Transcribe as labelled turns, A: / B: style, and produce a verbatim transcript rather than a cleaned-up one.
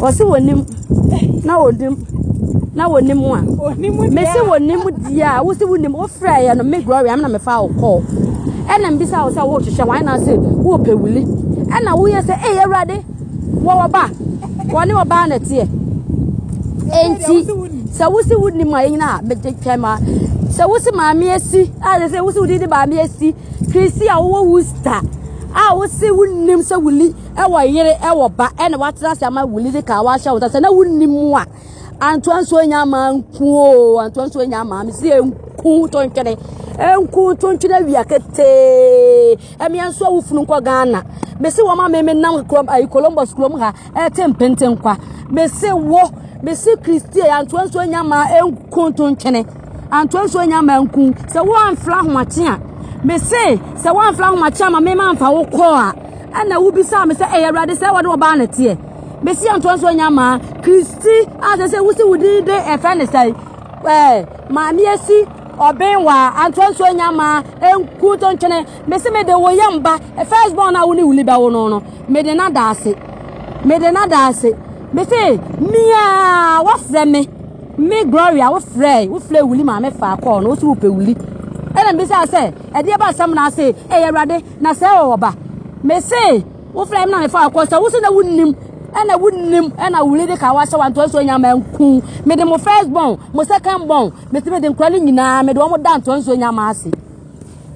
A: Osi wonim na wodim na wonim a me se wonim dia wo se wonim wo fra ya no me glory am na me fa wo call e na mbisa wo se wo hwehwe wan na se wo pewuli e na wo ye se eh Awurade wo wo ba woni wo ba na tie enti se wo se wonim a yin na me twema se wo se maame asi a se wo se wodi ba me asi Christy a wo wusta a wo se wonim se wuli e wo yire e wo ba e na watena se ama wuli de ka wa hya wo se na wonim a Antoine so nyama nku Antoine so nyama me se enku to nkene enku to nkene wi akete emi anso awufunu nko Ghana me se wo ma me nam krom ai Columbus krom ha e tempenten kwa me se wo me se Christy Antoine so nyama enku to nkene Antoine so nyama enku se wo anfla homache a me se se wo anfla homache ma me ma anfa wo ko a ana wo bisa me se eh Awurade se wo de wo ba na tie Messi Antoine so nyama Christy as say we see we did e fa ne sai eh maami esi obenwa Antoine so nyama enku to nchene Messi me de wo yamba e first born na woni wuli ba wo no no me de na da ase me de na da ase Messi mia wa frɛ me me Gloria wo frɛ wo frɛ wuli ma me fa call no wo si wo pe wuli e na Messi ase e de ba sam na ase e Awurade na se wo ba Messi wo frɛ me na me fa call so wo si na wonnim Ena wunnim ena wulide ka wa hye wanto so nyama nku me de mo first born mo second born me se me de nkrani nyina me de wo mo da nto so nyama ase